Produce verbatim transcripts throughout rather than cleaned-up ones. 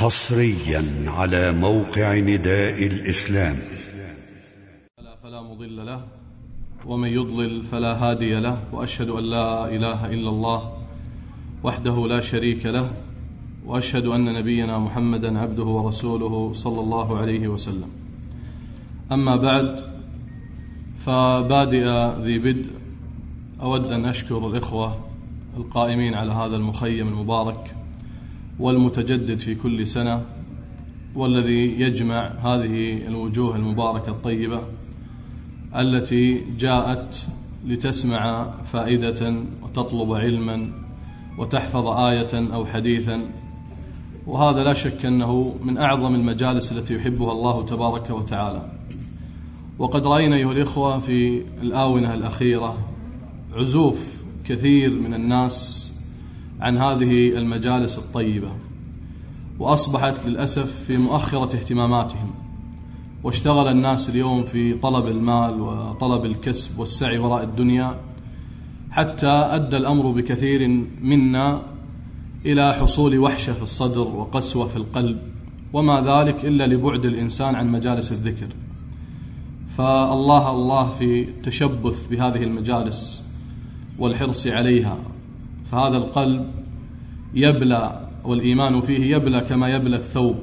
حصريا على موقع نداء الإسلام. فلا مضل له ومن يضلل فلا هادي له، وأشهد أن لا إله إلا الله وحده لا شريك له، وأشهد أن نبينا محمدا عبده ورسوله صلى الله عليه وسلم. أما بعد، فبادئ ذي بدء أود أن أشكر الإخوة القائمين على هذا المخيم المبارك والمتجدد في كل سنة، والذي يجمع هذه الوجوه المباركة الطيبة التي جاءت لتسمع فائدة وتطلب علما وتحفظ آية أو حديثا، وهذا لا شك أنه من أعظم المجالس التي يحبها الله تبارك وتعالى. وقد رأينا أيها الإخوة في الآونة الأخيرة عزوف كثير من الناس عن هذه المجالس الطيبة، وأصبحت للأسف في مؤخرة اهتماماتهم، واشتغل الناس اليوم في طلب المال وطلب الكسب والسعي وراء الدنيا، حتى أدى الأمر بكثير منا إلى حصول وحشة في الصدر وقسوة في القلب، وما ذلك إلا لبعد الإنسان عن مجالس الذكر. فالله الله في التشبث بهذه المجالس والحرص عليها، فهذا القلب يبلى والإيمان فيه يبلى كما يبلى الثوب،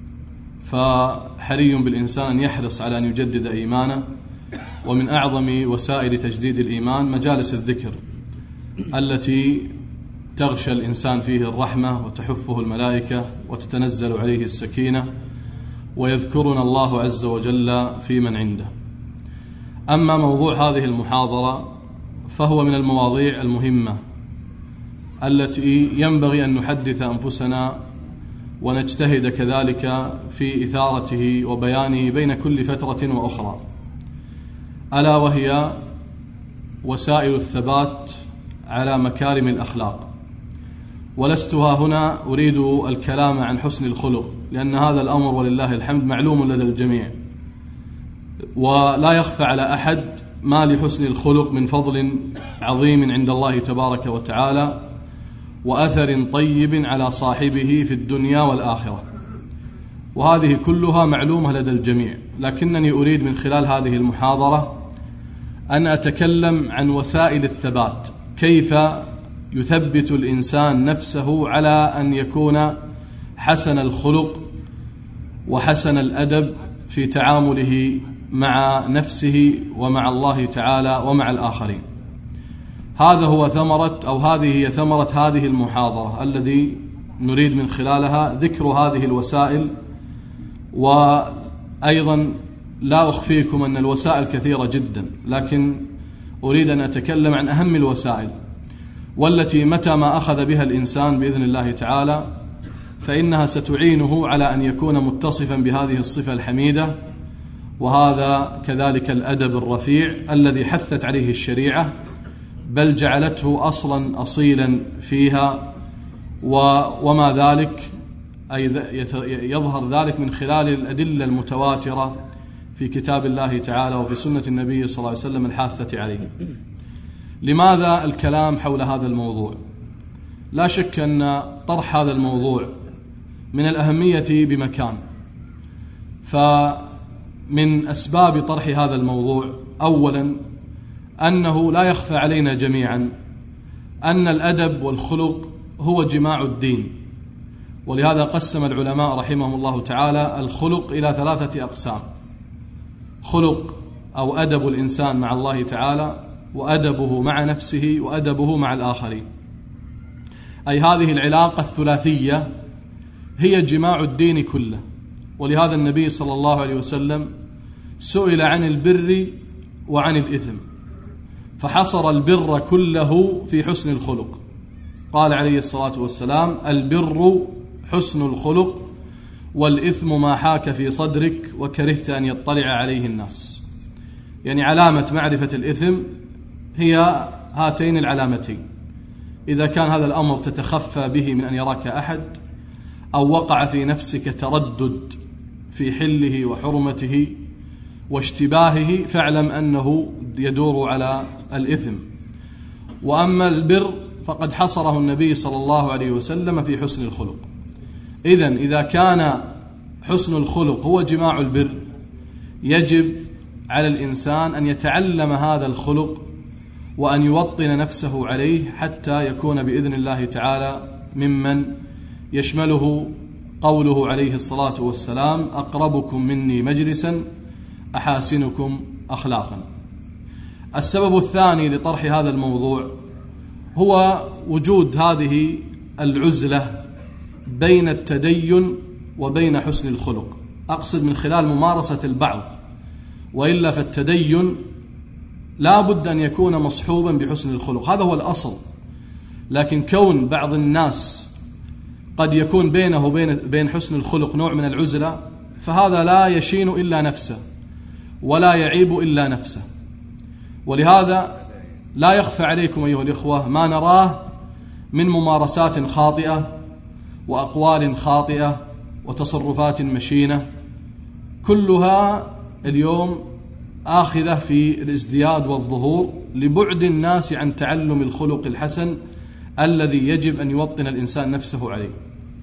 فحري بالإنسان أن يحرص على أن يجدد إيمانه. ومن أعظم وسائل تجديد الإيمان مجالس الذكر التي تغشى الإنسان فيه الرحمة وتحفه الملائكة وتتنزل عليه السكينة، ويذكرنا الله عز وجل في من عنده. أما موضوع هذه المحاضرة فهو من المواضيع المهمة التي ينبغي أن نحدث أنفسنا ونجتهد كذلك في إثارته وبيانه بين كل فترة وأخرى، ألا وهي وسائل الثبات على مكارم الأخلاق. ولست ها هنا أريد الكلام عن حسن الخلق، لأن هذا الأمر ولله الحمد معلوم لدى الجميع، ولا يخفى على أحد ما لحسن الخلق من فضل عظيم عند الله تبارك وتعالى، وأثر طيب على صاحبه في الدنيا والآخرة، وهذه كلها معلومة لدى الجميع. لكنني أريد من خلال هذه المحاضرة أن أتكلم عن وسائل الثبات، كيف يثبت الإنسان نفسه على أن يكون حسن الخلق وحسن الأدب في تعامله مع نفسه ومع الله تعالى ومع الآخرين. هذا هو ثمرة أو هذه هي ثمرة هذه المحاضرة الذي نريد من خلالها ذكر هذه الوسائل. وأيضا لا أخفيكم أن الوسائل كثيرة جدا، لكن أريد أن أتكلم عن أهم الوسائل، والتي متى ما أخذ بها الإنسان بإذن الله تعالى فإنها ستعينه على أن يكون متصفا بهذه الصفة الحميدة، وهذا كذلك الأدب الرفيع الذي حثت عليه الشريعة، بل جعلته أصلا أصيلا فيها. وما ذلك أي يظهر ذلك من خلال الأدلة المتواترة في كتاب الله تعالى وفي سنة النبي صلى الله عليه وسلم الحاثة عليه. لماذا الكلام حول هذا الموضوع؟ لا شك أن طرح هذا الموضوع من الأهمية بمكان. فمن أسباب طرح هذا الموضوع أولا أنه لا يخفى علينا جميعا أن الأدب والخلق هو جماع الدين، ولهذا قسم العلماء رحمهم الله تعالى الخلق إلى ثلاثة أقسام: خلق أو أدب الإنسان مع الله تعالى، وأدبه مع نفسه، وأدبه مع الآخرين. أي هذه العلاقة الثلاثية هي جماع الدين كله. ولهذا النبي صلى الله عليه وسلم سئل عن البر وعن الإثم، فحصر البر كله في حسن الخلق. قال عليه الصلاة والسلام: البر حسن الخلق، والإثم ما حاك في صدرك وكرهت أن يطلع عليه الناس. يعني علامة معرفة الإثم هي هاتين العلامتين: إذا كان هذا الأمر تتخفى به من أن يراك أحد، أو وقع في نفسك تردد في حله وحرمته واشتباهه، فاعلم أنه يدور على الإثم. وأما البر فقد حصره النبي صلى الله عليه وسلم في حسن الخلق. إذن إذا كان حسن الخلق هو جماع البر، يجب على الإنسان أن يتعلم هذا الخلق وأن يوطن نفسه عليه حتى يكون بإذن الله تعالى ممن يشمله قوله عليه الصلاة والسلام: أقربكم مني مجلسا أحاسنكم أخلاقا. السبب الثاني لطرح هذا الموضوع هو وجود هذه العزلة بين التدين وبين حسن الخلق، أقصد من خلال ممارسة البعض، وإلا فالتدين لا بد أن يكون مصحوبا بحسن الخلق، هذا هو الأصل. لكن كون بعض الناس قد يكون بينه وبين بين حسن الخلق نوع من العزلة، فهذا لا يشين إلا نفسه ولا يعيب إلا نفسه. ولهذا لا يخفى عليكم أيها الإخوة ما نراه من ممارسات خاطئة وأقوال خاطئة وتصرفات مشينة، كلها اليوم آخذة في الازدياد والظهور لبعد الناس عن تعلم الخلق الحسن الذي يجب أن يوطن الإنسان نفسه عليه.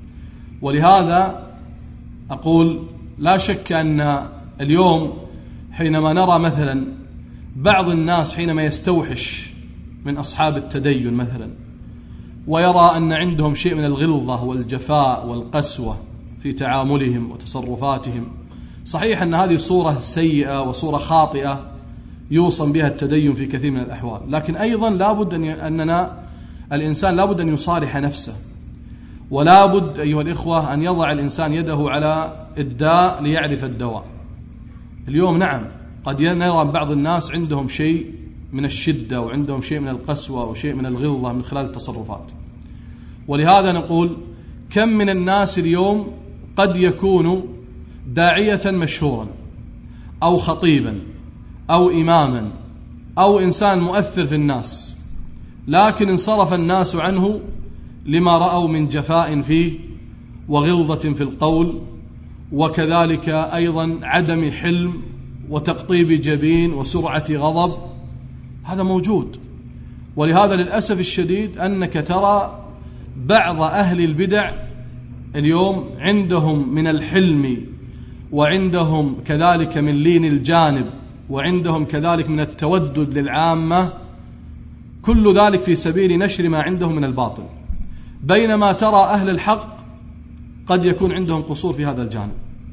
ولهذا أقول لا شك أن اليوم حينما نرى مثلا بعض الناس حينما يستوحش من أصحاب التدين مثلا ويرى أن عندهم شيء من الغلظة والجفاء والقسوة في تعاملهم وتصرفاتهم، صحيح أن هذه صورة سيئة وصورة خاطئة يوصم بها التدين في كثير من الأحوال، لكن أيضا لابد أن أننا الإنسان لابد أن يصالح نفسه، ولا بد أيها الإخوة أن يضع الإنسان يده على الداء ليعرف الدواء. اليوم نعم قد نرى بعض الناس عندهم شيء من الشدة وعندهم شيء من القسوة وشيء من الغلظة من خلال التصرفات، ولهذا نقول كم من الناس اليوم قد يكون داعية مشهورا أو خطيبا أو إماما أو إنسان مؤثر في الناس، لكن انصرف الناس عنه لما رأوا من جفاء فيه وغلظة في القول، وكذلك أيضا عدم حلم وتقطيب جبين وسرعة غضب، هذا موجود. ولهذا للأسف الشديد أنك ترى بعض أهل البدع اليوم عندهم من الحلم وعندهم كذلك من لين الجانب وعندهم كذلك من التودد للعامة، كل ذلك في سبيل نشر ما عندهم من الباطل، بينما ترى أهل الحق قد يكون عندهم قصور في هذا الجانب.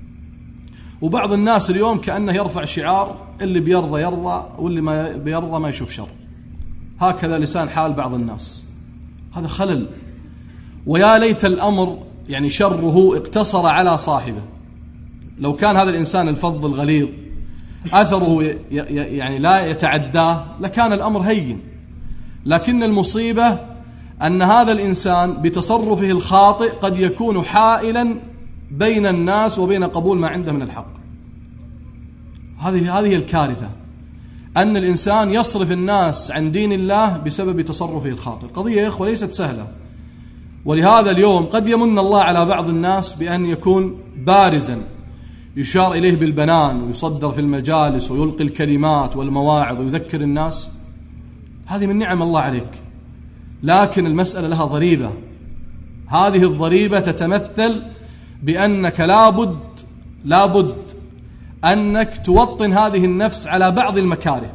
وبعض الناس اليوم كأنه يرفع شعار اللي بيرضى يرضى واللي ما بيرضى ما يشوف شر، هكذا لسان حال بعض الناس، هذا خلل. ويا ليت الأمر يعني شره اقتصر على صاحبه، لو كان هذا الإنسان الفظ الغليظ أثره يعني لا يتعداه لكان الأمر هين، لكن المصيبة أن هذا الإنسان بتصرفه الخاطئ قد يكون حائلا بين الناس وبين قبول ما عنده من الحق. هذه هذه الكارثة، أن الإنسان يصرف الناس عن دين الله بسبب تصرفه الخاطئ. قضية يا إخوة ليست سهلة، ولهذا اليوم قد يمن الله على بعض الناس بأن يكون بارزا يشار إليه بالبنان ويصدر في المجالس ويلقي الكلمات والمواعظ ويذكر الناس، هذه من نعم الله عليك، لكن المسألة لها ضريبة. هذه الضريبة تتمثل بأنك لابد لابد أنك توطن هذه النفس على بعض المكاره.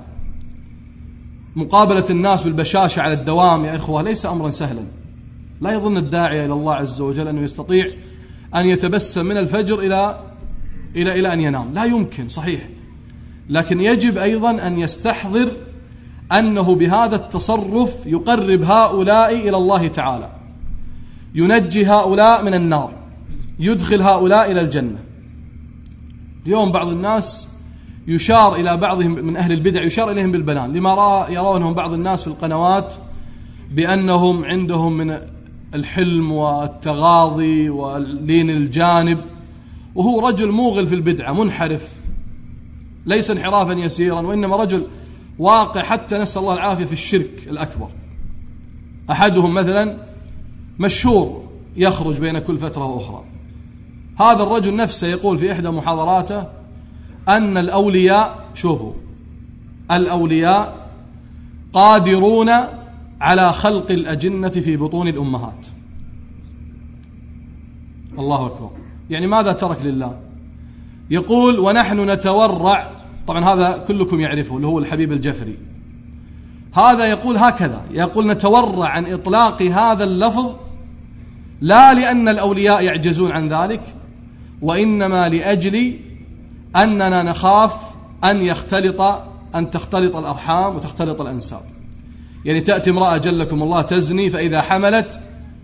مقابلة الناس بالبشاشة على الدوام يا إخوة ليس أمرا سهلا. لا يظن الداعية إلى الله عز وجل أنه يستطيع أن يتبسم من الفجر إلى إلى إلى أن ينام، لا يمكن، صحيح، لكن يجب أيضا أن يستحضر أنه بهذا التصرف يقرب هؤلاء إلى الله تعالى، ينجي هؤلاء من النار، يدخل هؤلاء إلى الجنة. اليوم بعض الناس يشار إلى بعضهم من أهل البدع يشار إليهم بالبنان لما يرونهم بعض الناس في القنوات بأنهم عندهم من الحلم والتغاضي واللين الجانب، وهو رجل موغل في البدعة منحرف، ليس انحرافا يسيرا وإنما رجل واقع حتى نسأل الله العافية في الشرك الأكبر. أحدهم مثلا مشهور يخرج بين كل فترة وأخرى، هذا الرجل نفسه يقول في إحدى محاضراته أن الأولياء، شوفوا، الأولياء قادرون على خلق الأجنة في بطون الأمهات. الله أكبر. يعني ماذا ترك لله؟ يقول ونحن نتورع، طبعا هذا كلكم يعرفه اللي هو الحبيب الجفري، هذا يقول هكذا، يقول نتورع عن إطلاق هذا اللفظ لا لأن الأولياء يعجزون عن ذلك، وإنما لأجل أننا نخاف أن يختلط أن تختلط الأرحام وتختلط الأنساب. يعني تأتي امرأة جلكم الله تزني، فإذا حملت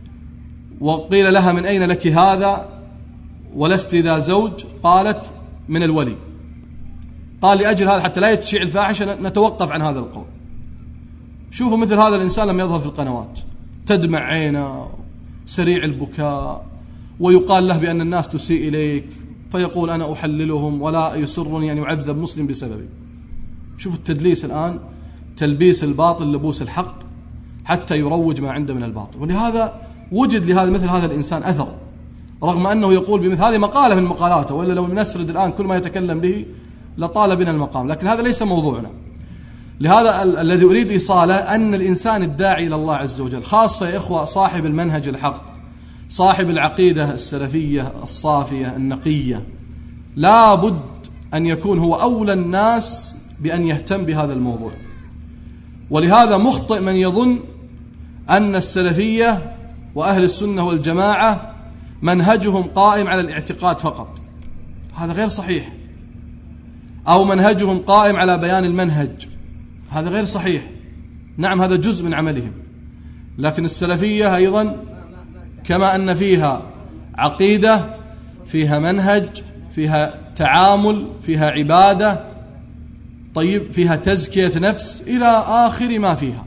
وقيل لها من أين لك هذا ولست ذا زوج، قالت من الولي. قال لأجل هذا حتى لا يتشيع الفاحشة نتوقف عن هذا القول. شوفوا مثل هذا الإنسان لما يظهر في القنوات تدمع عينه، سريع البكاء، ويقال له بأن الناس تسيء إليك، فيقول أنا أحللهم ولا يسرني أن يعذب مسلم بسببي. شوفوا التدليس الآن، تلبيس الباطل لبوس الحق حتى يروج ما عنده من الباطل. ولهذا وجد لهذا مثل هذا الإنسان أثر، رغم أنه يقول بمثل هذه مقالة من مقالاته، وإلا لو نسرد الآن كل ما يتكلم به لطال بنا المقام، لكن هذا ليس موضوعنا. لهذا ال- الذي أريد إيصاله أن الإنسان الداعي إلى الله عز وجل، خاصة يا إخوة صاحب المنهج الحق، صاحب العقيدة السلفية الصافية النقية، لا بد أن يكون هو أولى الناس بأن يهتم بهذا الموضوع. ولهذا مخطئ من يظن أن السلفية وأهل السنة والجماعة منهجهم قائم على الاعتقاد فقط، هذا غير صحيح. أو منهجهم قائم على بيان المنهج، هذا غير صحيح. نعم هذا جزء من عملهم، لكن السلفية أيضا كما أن فيها عقيدة، فيها منهج، فيها تعامل، فيها عبادة، طيب فيها تزكية نفس إلى آخر ما فيها.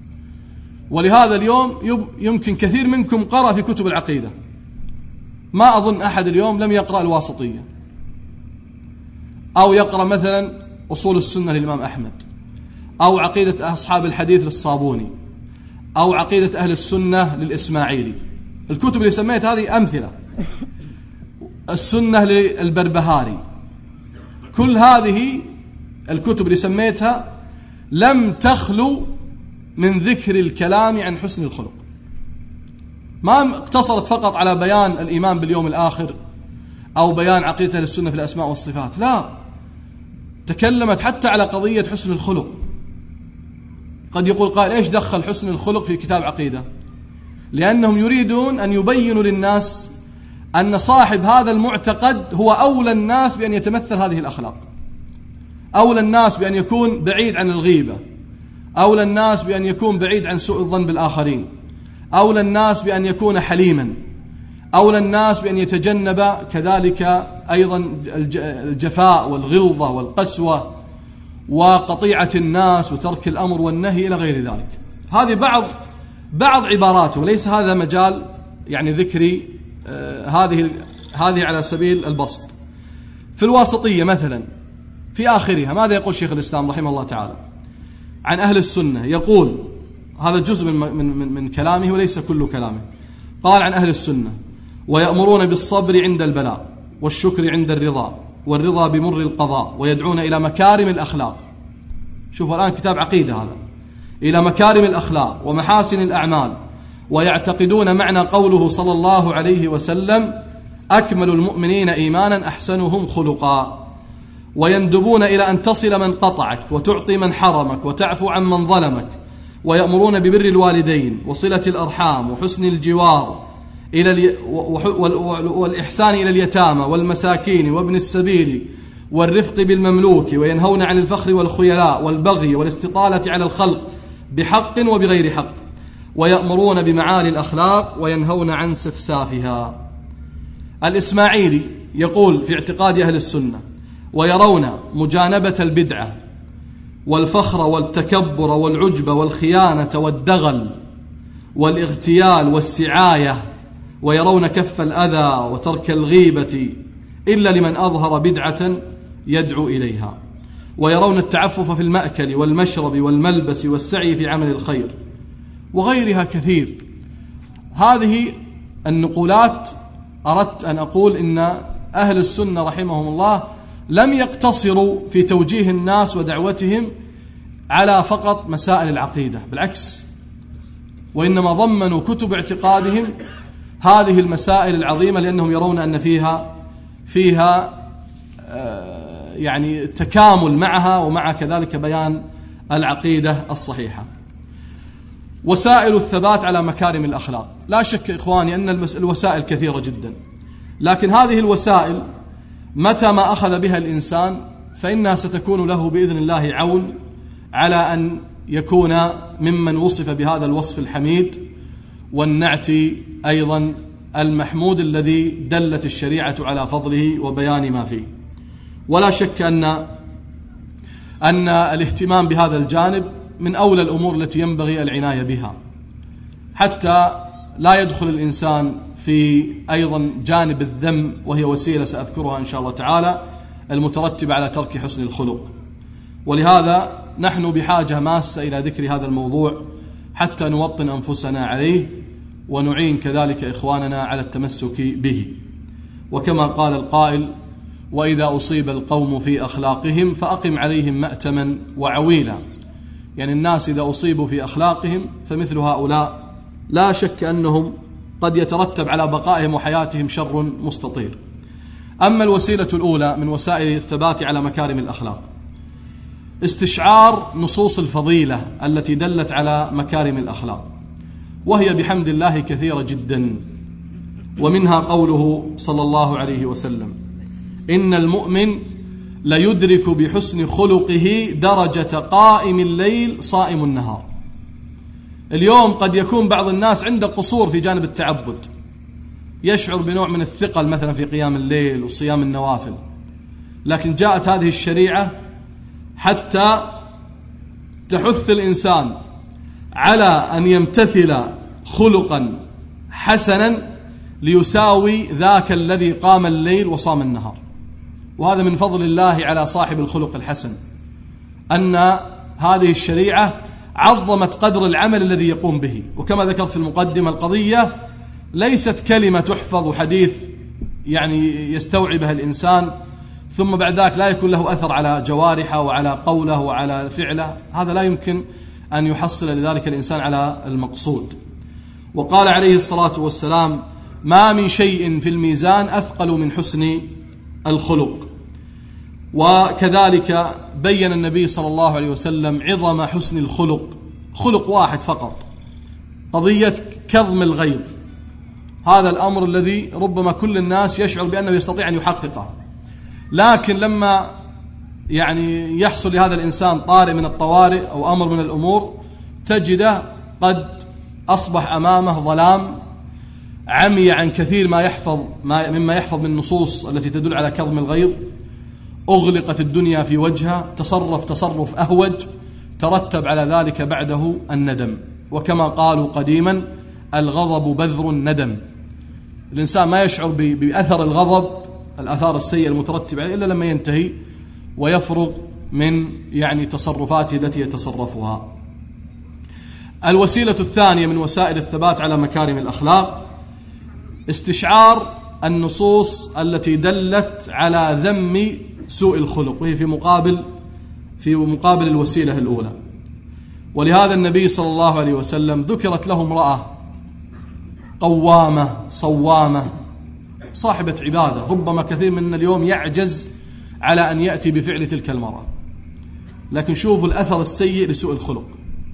ولهذا اليوم يمكن كثير منكم قرأ في كتب العقيدة، ما أظن أحد اليوم لم يقرأ الواسطية، أو يقرأ مثلا أصول السنة للإمام أحمد، أو عقيدة أصحاب الحديث للصابوني، أو عقيدة أهل السنة للإسماعيلي. الكتب اللي سميت هذه أمثلة، السنة للبربهاري، كل هذه الكتب اللي سميتها لم تخلو من ذكر الكلام عن حسن الخلق. ما اقتصرت فقط على بيان الإيمان باليوم الآخر أو بيان عقيدة أهل السنة في الأسماء والصفات، لا، تكلمت حتى على قضية حسن الخلق. قد يقول قائل إيش دخل حسن الخلق في كتاب عقيدة؟ لأنهم يريدون أن يبينوا للناس أن صاحب هذا المعتقد هو أولى الناس بأن يتمثل هذه الأخلاق، أولى الناس بأن يكون بعيد عن الغيبة، أولى الناس بأن يكون بعيد عن سوء الظن بالآخرين، أولى الناس بأن يكون حليما، أولى الناس بأن يتجنب كذلك أيضا الجفاء والغلظة والقسوة وقطيعة الناس وترك الأمر والنهي إلى غير ذلك. هذه بعض بعض عباراته، وليس هذا مجال يعني ذكري آه هذه هذه على سبيل البسط. في الواسطية مثلا في آخرها ماذا يقول شيخ الإسلام رحمه الله تعالى عن أهل السنة؟ يقول هذا جزء من, من, من, من كلامه وليس كل كلامه. قال عن أهل السنة: ويأمرون بالصبر عند البلاء، والشكر عند الرضا، والرضا بمر القضاء، ويدعون إلى مكارم الأخلاق. شوفوا الآن كتاب عقيدة هذا، إلى مكارم الأخلاق ومحاسن الأعمال، ويعتقدون معنى قوله صلى الله عليه وسلم: أكمل المؤمنين إيمانا أحسنهم خلقا، ويندبون إلى أن تصل من قطعك، وتعطي من حرمك، وتعفو عن من ظلمك، ويأمرون ببر الوالدين وصلة الأرحام وحسن الجوار إلى الي... والإحسان إلى اليتامى والمساكين وابن السبيل والرفق بالمملوك، وينهون عن الفخر والخيلاء والبغي والاستطالة على الخلق بحق وبغير حق، ويأمرون بمعالي الأخلاق وينهون عن سفسافها. الإسماعيلي يقول في اعتقاد أهل السنة: ويرون مجانبة البدعة والفخر والتكبر والعجب والخيانة والدغل والاغتيال والسعاية، ويرون كف الأذى وترك الغيبة إلا لمن أظهر بدعة يدعو إليها، ويرون التعفف في المأكل والمشرب والملبس والسعي في عمل الخير، وغيرها كثير. هذه النقولات أردت أن أقول إن أهل السنة رحمهم الله لم يقتصروا في توجيه الناس ودعوتهم على فقط مسائل العقيدة، بالعكس، وإنما ضمنوا كتب اعتقادهم هذه المسائل العظيمة، لأنهم يرون أن فيها فيها يعني تكامل معها، ومع كذلك بيان العقيدة الصحيحة. وسائل الثبات على مكارم الأخلاق. لا شك إخواني أن الوسائل كثيرة جدا، لكن هذه الوسائل متى ما أخذ بها الإنسان فإنها ستكون له بإذن الله عون على أن يكون ممن وصف بهذا الوصف الحميد والنعت أيضا المحمود الذي دلت الشريعة على فضله وبيان ما فيه. ولا شك أن أن الاهتمام بهذا الجانب من أولى الأمور التي ينبغي العناية بها، حتى لا يدخل الإنسان في أيضا جانب الذم، وهي وسيلة سأذكرها إن شاء الله تعالى المترتبة على ترك حسن الخلق. ولهذا نحن بحاجة ماسة إلى ذكر هذا الموضوع حتى نوطن أنفسنا عليه، ونعين كذلك إخواننا على التمسك به. وكما قال القائل: وإذا أصيب القوم في أخلاقهم فأقم عليهم مأتما وعويلا. يعني الناس إذا أصيبوا في أخلاقهم فمثل هؤلاء لا شك أنهم قد يترتب على بقائهم وحياتهم شر مستطير. أما الوسيلة الأولى من وسائل الثبات على مكارم الأخلاق استشعار نصوص الفضيلة التي دلت على مكارم الأخلاق، وهي بحمد الله كثيرة جدا. ومنها قوله صلى الله عليه وسلم: إن المؤمن ليدرك بحسن خلقه درجة قائم الليل صائم النهار. اليوم قد يكون بعض الناس عنده قصور في جانب التعبد، يشعر بنوع من الثقل مثلا في قيام الليل وصيام النوافل، لكن جاءت هذه الشريعة حتى تحث الإنسان على أن يمتثل خلقا حسنا ليساوي ذاك الذي قام الليل وصام النهار. وهذا من فضل الله على صاحب الخلق الحسن، أن هذه الشريعة عظمت قدر العمل الذي يقوم به. وكما ذكرت في المقدمة، القضية ليست كلمة تحفظ وحديث يعني يستوعبها الإنسان ثم بعد ذلك لا يكون له أثر على جوارحه وعلى قوله وعلى فعله، هذا لا يمكن أن يحصل لذلك الإنسان على المقصود. وقال عليه الصلاة والسلام: ما من شيء في الميزان أثقل من حسن الخلق. وكذلك بين النبي صلى الله عليه وسلم عظم حسن الخلق، خلق واحد فقط، قضية كظم الغيظ. هذا الأمر الذي ربما كل الناس يشعر بأنه يستطيع أن يحققه، لكن لما يعني يحصل لهذا الإنسان طارئ من الطوارئ أو أمر من الأمور تجده قد أصبح أمامه ظلام، عمي عن كثير ما يحفظ ما مما يحفظ من النصوص التي تدل على كظم الغيظ، أغلقت الدنيا في وجهه، تصرف تصرف أهوج، ترتب على ذلك بعده الندم. وكما قالوا قديما: الغضب بذر الندم. الإنسان ما يشعر بأثر الغضب، الآثار السيئة المترتبة عليه، إلا لما ينتهي ويفرغ من يعني تصرفاته التي يتصرفها. الوسيلة الثانية من وسائل الثبات على مكارم الأخلاق استشعار النصوص التي دلت على ذم سوء الخلق، وهي في مقابل في مقابل الوسيلة الأولى. ولهذا النبي صلى الله عليه وسلم ذكرت له امرأة قوامة صوامة صاحبة عبادة، ربما كثير من اليوم يعجز على أن يأتي بفعل تلك المرأة، لكن شوفوا الأثر السيء لسوء الخلق.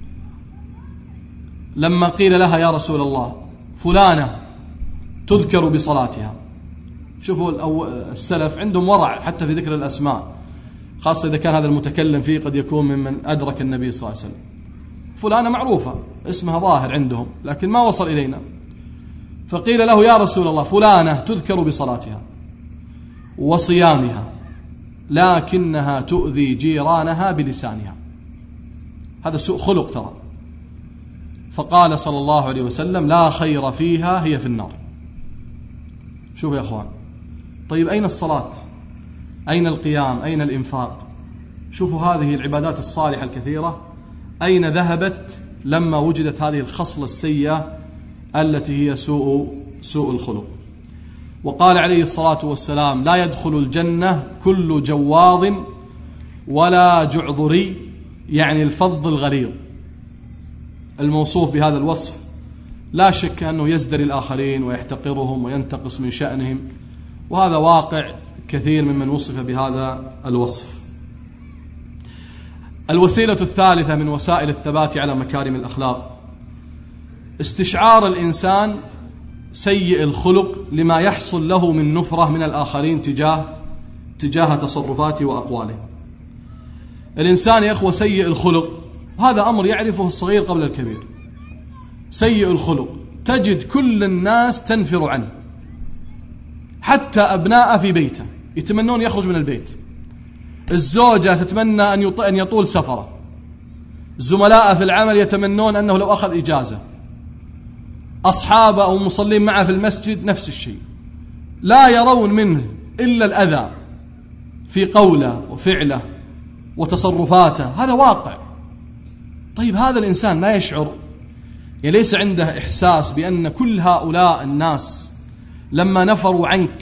لما قيل لها: يا رسول الله فلانة تذكر بصلاتها. شوفوا السلف عندهم ورع حتى في ذكر الأسماء، خاصة إذا كان هذا المتكلم فيه قد يكون ممن أدرك النبي صلى الله عليه وسلم. فلانة معروفة اسمها ظاهر عندهم لكن ما وصل إلينا، فقيل له: يا رسول الله فلانة تذكر بصلاتها وصيامها لكنها تؤذي جيرانها بلسانها. هذا سوء خلق ترى. فقال صلى الله عليه وسلم: لا خير فيها، هي في النار. شوفوا يا أخوان، طيب أين الصلاة؟ أين القيام؟ أين الإنفاق؟ شوفوا هذه العبادات الصالحة الكثيرة أين ذهبت لما وجدت هذه الخصلة السيئة التي هي سوء سوء الخلق. وقال عليه الصلاة والسلام: لا يدخل الجنة كل جواظ ولا جعذري، يعني الفظ الغليظ، الموصوف بهذا الوصف لا شك أنه يزدري الآخرين ويحتقرهم وينتقص من شأنهم، وهذا واقع كثير ممن وصف بهذا الوصف. الوسيلة الثالثة من وسائل الثبات على مكارم الأخلاق استشعار الإنسان سيء الخلق لما يحصل له من نفرة من الآخرين تجاه تجاه تصرفاته وأقواله. الإنسان يا أخوة سيء الخلق، هذا أمر يعرفه الصغير قبل الكبير. سيء الخلق تجد كل الناس تنفر عنه، حتى أبناء في بيته يتمنون يخرج من البيت، الزوجة تتمنى أن يطول سفره، زملاء في العمل يتمنون أنه لو أخذ إجازة، أصحابه أو مصلين معه في المسجد نفس الشيء، لا يرون منه إلا الأذى في قوله وفعله وتصرفاته، هذا واقع. طيب هذا الإنسان ما يشعر، يعني ليس عنده إحساس بأن كل هؤلاء الناس لما نفروا عنك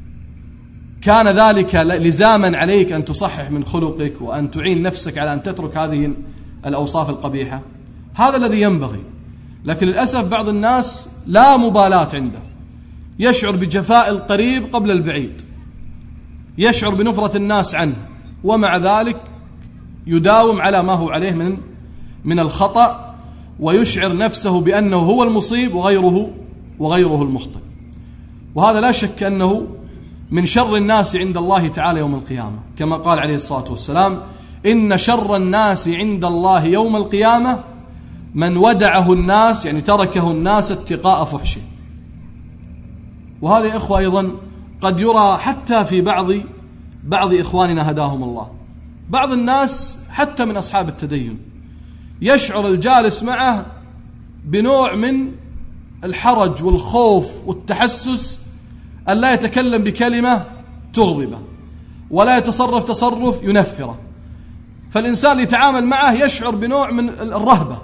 كان ذلك لزاما عليك أن تصحح من خلقك وأن تعين نفسك على أن تترك هذه الأوصاف القبيحة؟ هذا الذي ينبغي. لكن للأسف بعض الناس لا مبالاة عنده، يشعر بجفاء القريب قبل البعيد، يشعر بنفرة الناس عنه، ومع ذلك يداوم على ما هو عليه من من الخطأ، ويشعر نفسه بأنه هو المصيب وغيره وغيره المخطئ. وهذا لا شك أنه من شر الناس عند الله تعالى يوم القيامة، كما قال عليه الصلاة والسلام: إن شر الناس عند الله يوم القيامة من ودعه الناس، يعني تركه الناس اتقاء فحشه. وهذا يا إخوة أيضا قد يرى حتى في بعض بعض إخواننا هداهم الله. بعض الناس حتى من أصحاب التدين يشعر الجالس معه بنوع من الحرج والخوف والتحسس أن لا يتكلم بكلمة تغضبه ولا يتصرف تصرف ينفره، فالإنسان اللي يتعامل معه يشعر بنوع من الرهبة،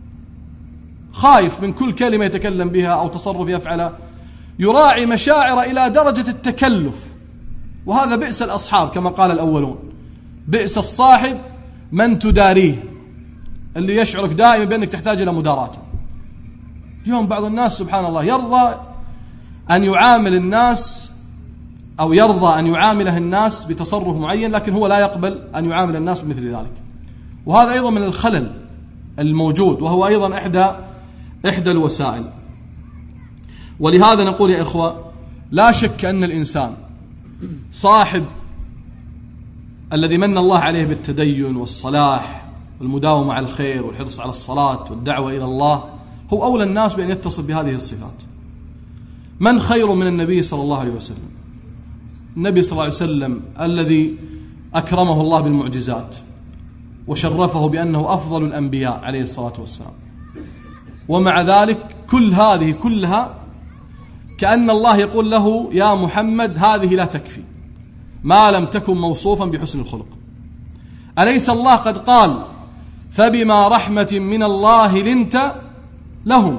خايف من كل كلمة يتكلم بها أو تصرف يفعله، يراعي مشاعر إلى درجة التكلف. وهذا بئس الأصحاب كما قال الأولون: بئس الصاحب من تداريه، اللي يشعرك دائما بأنك تحتاج إلى مداراته. اليوم بعض الناس سبحان الله يرضى أن يعامل الناس أو يرضى أن يعامله الناس بتصرف معين، لكن هو لا يقبل أن يعامل الناس بمثل ذلك. وهذا أيضا من الخلل الموجود، وهو أيضا إحدى إحدى الوسائل. ولهذا نقول يا إخوة: لا شك أن الإنسان صاحب الذي من الله عليه بالتدين والصلاح والمداومة على الخير والحرص على الصلاة والدعوة إلى الله هو أولى الناس بأن يتصف بهذه الصفات. من خير من النبي صلى الله عليه وسلم؟ النبي صلى الله عليه وسلم الذي أكرمه الله بالمعجزات وشرفه بأنه أفضل الأنبياء عليه الصلاة والسلام، ومع ذلك كل هذه كلها كأن الله يقول له: يا محمد هذه لا تكفي ما لم تكن موصوفا بحسن الخلق. أليس الله قد قال: فبما رحمة من الله لنت لهم،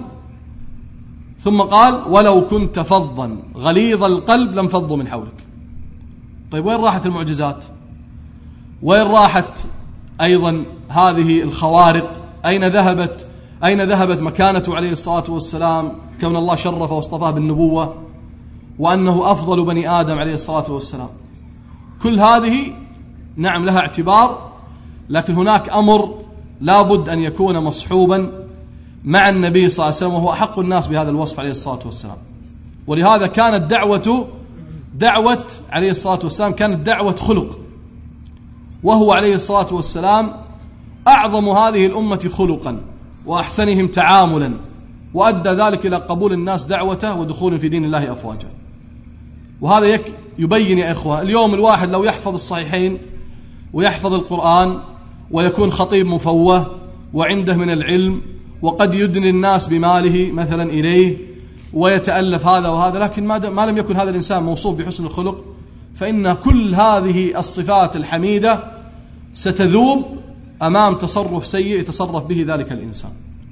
ثم قال: ولو كنت فظا غليظ القلب لانفضوا من حولك. طيب وين راحت المعجزات؟ وين راحت أيضا هذه الخوارق؟ أين ذهبت أين ذهبت مكانته عليه الصلاة والسلام، كون الله شرفه واصطفاه بالنبوة وأنه أفضل بني آدم عليه الصلاة والسلام؟ كل هذه نعم لها اعتبار، لكن هناك أمر لا بد أن يكون مصحوبا مع النبي صلى الله عليه وسلم، وهو أحق الناس بهذا الوصف عليه الصلاة والسلام. ولهذا كانت دعوة دعوة عليه الصلاة والسلام كانت دعوة خلق، وهو عليه الصلاة والسلام أعظم هذه الأمة خلقا وأحسنهم تعاملا، وأدى ذلك إلى قبول الناس دعوته ودخول في دين الله أفواجا. وهذا يك يبين يا إخوة، اليوم الواحد لو يحفظ الصحيحين ويحفظ القرآن ويكون خطيب مفوه وعنده من العلم، وقد يدني الناس بماله مثلا إليه ويتألف هذا وهذا، لكن ما لم يكن هذا الإنسان موصوف بحسن الخلق، فإن كل هذه الصفات الحميدة ستذوب أمام تصرف سيء يتصرف به ذلك الإنسان.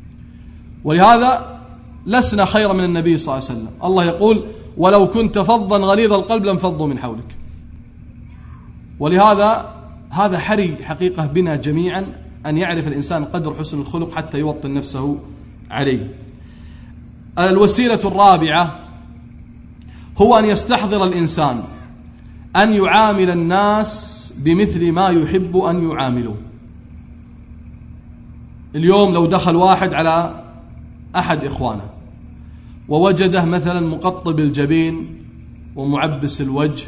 ولهذا لسنا خير من النبي صلى الله عليه وسلم. الله يقول: ولو كنت فظا غليظ القلب لانفضوا من حولك. ولهذا هذا حري حقيقة بنا جميعا أن يعرف الإنسان قدر حسن الخلق حتى يوطن نفسه عليه. الوسيلة الرابعة هو أن يستحضر الإنسان أن يعامل الناس بمثل ما يحب أن يعاملوا. اليوم لو دخل واحد على أحد إخوانه ووجده مثلا مقطب الجبين ومعبس الوجه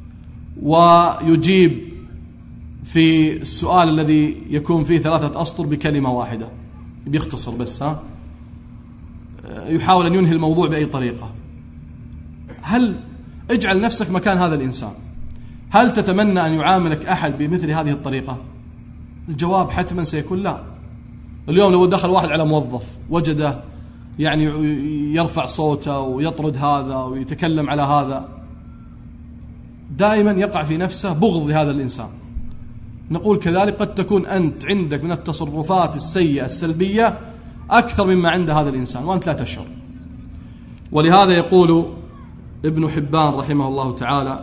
ويجيب في السؤال الذي يكون فيه ثلاثة أسطر بكلمة واحدة، بيختصر بس، ها يحاول أن ينهي الموضوع بأي طريقة، هل اجعل نفسك مكان هذا الإنسان، هل تتمنى أن يعاملك أحد بمثل هذه الطريقة؟ الجواب حتما سيكون لا. اليوم لو دخل واحد على موظف وجده يعني يرفع صوته ويطرد هذا ويتكلم على هذا، دائما يقع في نفسه بغض لهذا الإنسان. نقول كذلك قد تكون أنت عندك من التصرفات السيئة السلبية أكثر مما عند هذا الإنسان وأنت لا تشعر. ولهذا يقول ابن حبان رحمه الله تعالى: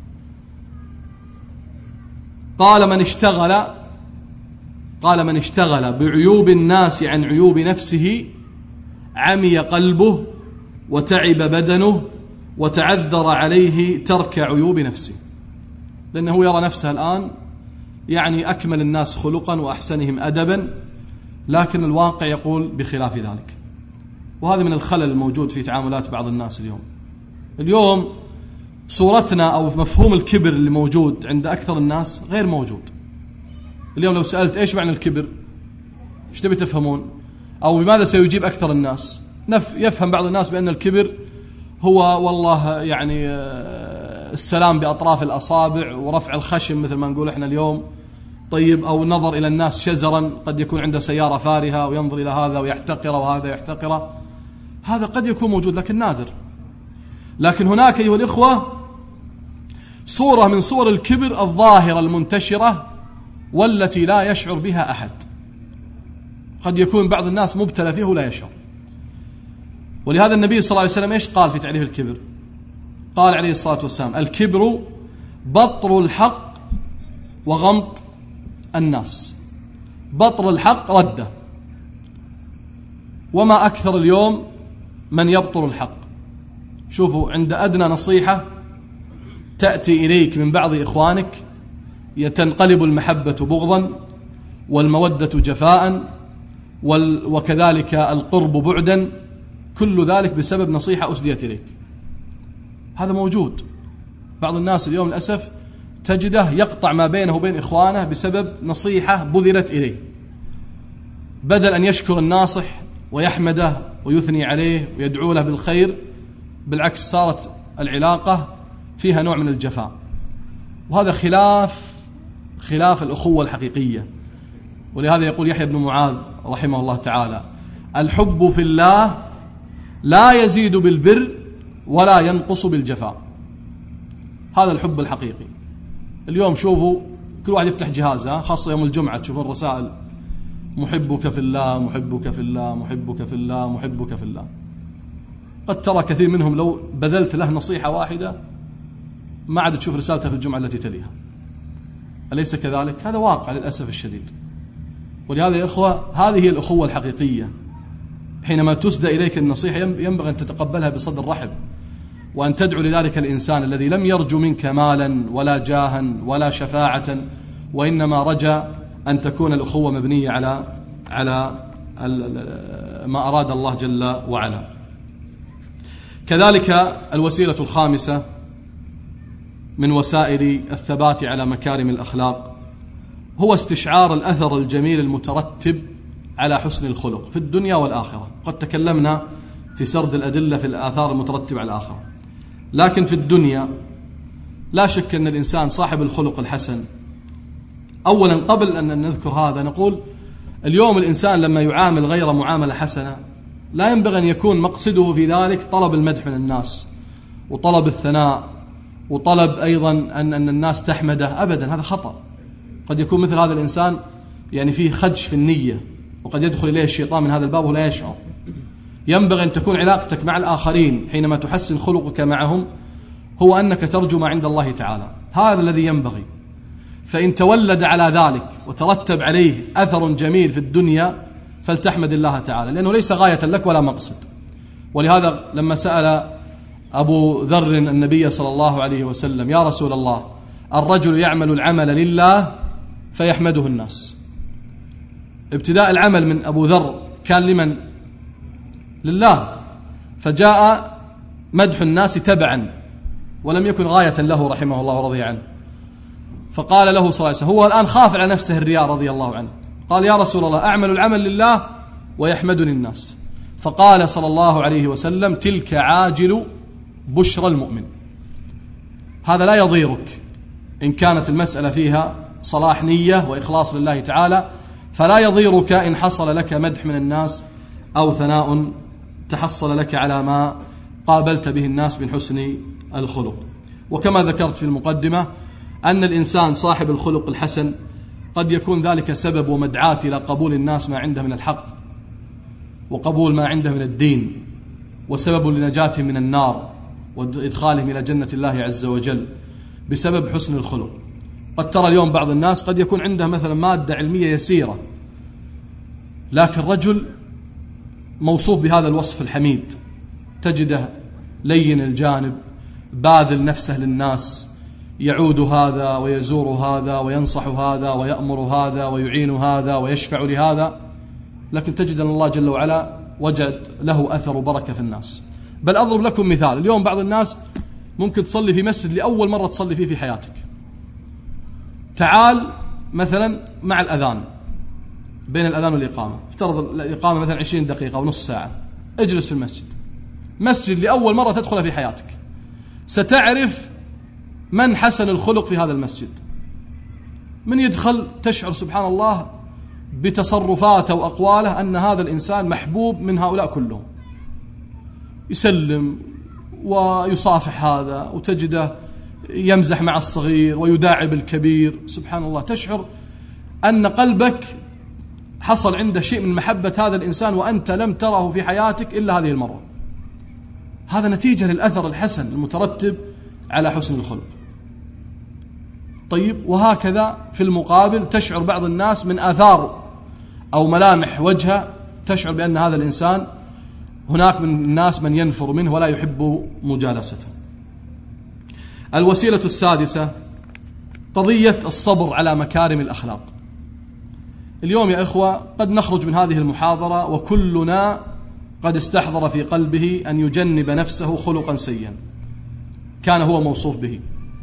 قال من اشتغل قال من اشتغل بعيوب الناس عن عيوب نفسه عمي قلبه وتعب بدنه وتعذر عليه ترك عيوب نفسه. لأنه يرى نفسه الآن يعني أكمل الناس خلقا وأحسنهم أدبا، لكن الواقع يقول بخلاف ذلك. وهذا من الخلل الموجود في تعاملات بعض الناس اليوم. اليوم صورتنا أو مفهوم الكبر اللي موجود عند أكثر الناس غير موجود. اليوم لو سألت إيش معنى الكبر، إيش تبي تفهمون، أو بماذا سيجيب أكثر الناس؟ نف يفهم بعض الناس بأن الكبر هو والله يعني السلام بأطراف الأصابع ورفع الخشم مثل ما نقول إحنا اليوم، طيب، أو النظر إلى الناس شزرا، قد يكون عنده سيارة فارهة وينظر إلى هذا ويحتقره وهذا يحتقره. هذا قد يكون موجود لكن نادر. لكن هناك أيها الإخوة صورة من صور الكبر الظاهرة المنتشرة والتي لا يشعر بها أحد. قد يكون بعض الناس مبتلى فيه ولا يشعر. ولهذا النبي صلى الله عليه وسلم إيش قال في تعريف الكبر؟ قال عليه الصلاة والسلام: الكبر بطر الحق وغمط الناس. بطر الحق رده. وما أكثر اليوم من يبطر الحق. شوفوا، عند أدنى نصيحة تأتي إليك من بعض إخوانك يتنقلب المحبة بغضا والمودة جفاء وكذلك القرب بعدا، كل ذلك بسبب نصيحة أسديت إليك. هذا موجود. بعض الناس اليوم للأسف تجده يقطع ما بينه وبين إخوانه بسبب نصيحة بذلت إليه، بدل أن يشكر الناصح ويحمده ويثني عليه ويدعو له بالخير، بالعكس صارت العلاقة فيها نوع من الجفاء. وهذا خلاف خلاف الأخوة الحقيقية. ولهذا يقول يحيى بن معاذ رحمه الله تعالى: الحب في الله لا يزيد بالبر ولا ينقص بالجفاء. هذا الحب الحقيقي. اليوم شوفوا كل واحد يفتح جهازه، خاصة يوم الجمعة تشوفون الرسائل: محبك في الله، محبك في الله، محبك في الله، محبك في الله. قد ترى كثير منهم لو بذلت له نصيحة واحدة ما عاد تشوف رسالته في الجمعة التي تليها. أليس كذلك؟ هذا واقع للأسف الشديد. ولهذا يا إخوة هذه هي الأخوة الحقيقية. حينما تسدى إليك النصيحة ينبغي أن تتقبلها بصدر رحب، وأن تدعو لذلك الإنسان الذي لم يرجو منك مالا ولا جاها ولا شفاعة، وإنما رجا أن تكون الأخوة مبنية على على ما أراد الله جل وعلا. كذلك الوسيلة الخامسة من وسائل الثبات على مكارم الأخلاق هو استشعار الأثر الجميل المترتب على حسن الخلق في الدنيا والآخرة. قد تكلمنا في سرد الأدلة في الآثار المترتبة على الآخرة، لكن في الدنيا لا شك أن الإنسان صاحب الخلق الحسن. أولا قبل أن نذكر هذا نقول اليوم الإنسان لما يعامل غير معاملة حسنة لا ينبغي أن يكون مقصده في ذلك طلب المدح من الناس وطلب الثناء وطلب أيضا أن أن الناس تحمده، أبدا، هذا خطأ. قد يكون مثل هذا الإنسان يعني فيه خدش في النية، وقد يدخل إليه الشيطان من هذا الباب ولا يشعر. ينبغي أن تكون علاقتك مع الآخرين حينما تحسن خلقك معهم هو أنك ترجو ما عند الله تعالى، هذا الذي ينبغي. فإن تولد على ذلك وترتب عليه أثر جميل في الدنيا فلتحمد الله تعالى، لأنه ليس غاية لك ولا مقصد. ولهذا لما سأل أبو ذر النبي صلى الله عليه وسلم: يا رسول الله، الرجل يعمل العمل لله فيحمده الناس. ابتداء العمل من أبو ذر كان لمن؟ لله، فجاء مدح الناس تبعا ولم يكن غاية له رحمه الله ورضي عنه. فقال له صلى الله عليه وسلم، هو الآن خاف على نفسه الرياء رضي الله عنه، قال: يا رسول الله، أعمل العمل لله ويحمدني الناس. فقال صلى الله عليه وسلم: تلك عاجل بشرى المؤمن. هذا لا يضيرك إن كانت المسألة فيها صلاح نية وإخلاص لله تعالى، فلا يضيرك إن حصل لك مدح من الناس أو ثناء تحصل لك على ما قابلت به الناس من حسن الخلق. وكما ذكرت في المقدمة أن الإنسان صاحب الخلق الحسن قد يكون ذلك سبب ومدعاة إلى قبول الناس ما عنده من الحق، وقبول ما عنده من الدين، وسبب لنجاتهم من النار وإدخالهم إلى جنة الله عز وجل بسبب حسن الخلق. قد ترى اليوم بعض الناس قد يكون عنده مثلا مادة علمية يسيرة، لكن رجل موصوف بهذا الوصف الحميد، تجده لين الجانب، باذل نفسه للناس، يعود هذا ويزور هذا وينصح هذا ويأمر هذا ويعين هذا ويشفع لهذا، لكن تجد أن الله جل وعلا وجد له أثر وبركة في الناس. بل أضرب لكم مثال، اليوم بعض الناس ممكن تصلي في مسجد لأول مرة تصلي فيه في حياتك، تعال مثلا مع الأذان، بين الأذان والإقامة افترض الإقامة مثلا عشرين دقيقة أو نص ساعة، اجلس في المسجد، مسجد لأول مرة تدخل في حياتك، ستعرف من حسن الخلق في هذا المسجد. من يدخل تشعر سبحان الله بتصرفاته وأقواله أن هذا الإنسان محبوب من هؤلاء كلهم، يسلم ويصافح هذا، وتجده يمزح مع الصغير ويداعب الكبير، سبحان الله، تشعر أن قلبك حصل عنده شيء من محبة هذا الإنسان وأنت لم تره في حياتك إلا هذه المرة. هذا نتيجة للأثر الحسن المترتب على حسن الخلق. طيب، وهكذا في المقابل تشعر بعض الناس من آثار أو ملامح وجهه تشعر بأن هذا الإنسان هناك من الناس من ينفر منه ولا يحب مجالسته. الوسيلة السادسة قضية الصبر على مكارم الأخلاق. اليوم يا إخوة قد نخرج من هذه المحاضرة وكلنا قد استحضر في قلبه أن يجنب نفسه خلقا سيئا كان هو موصوف به،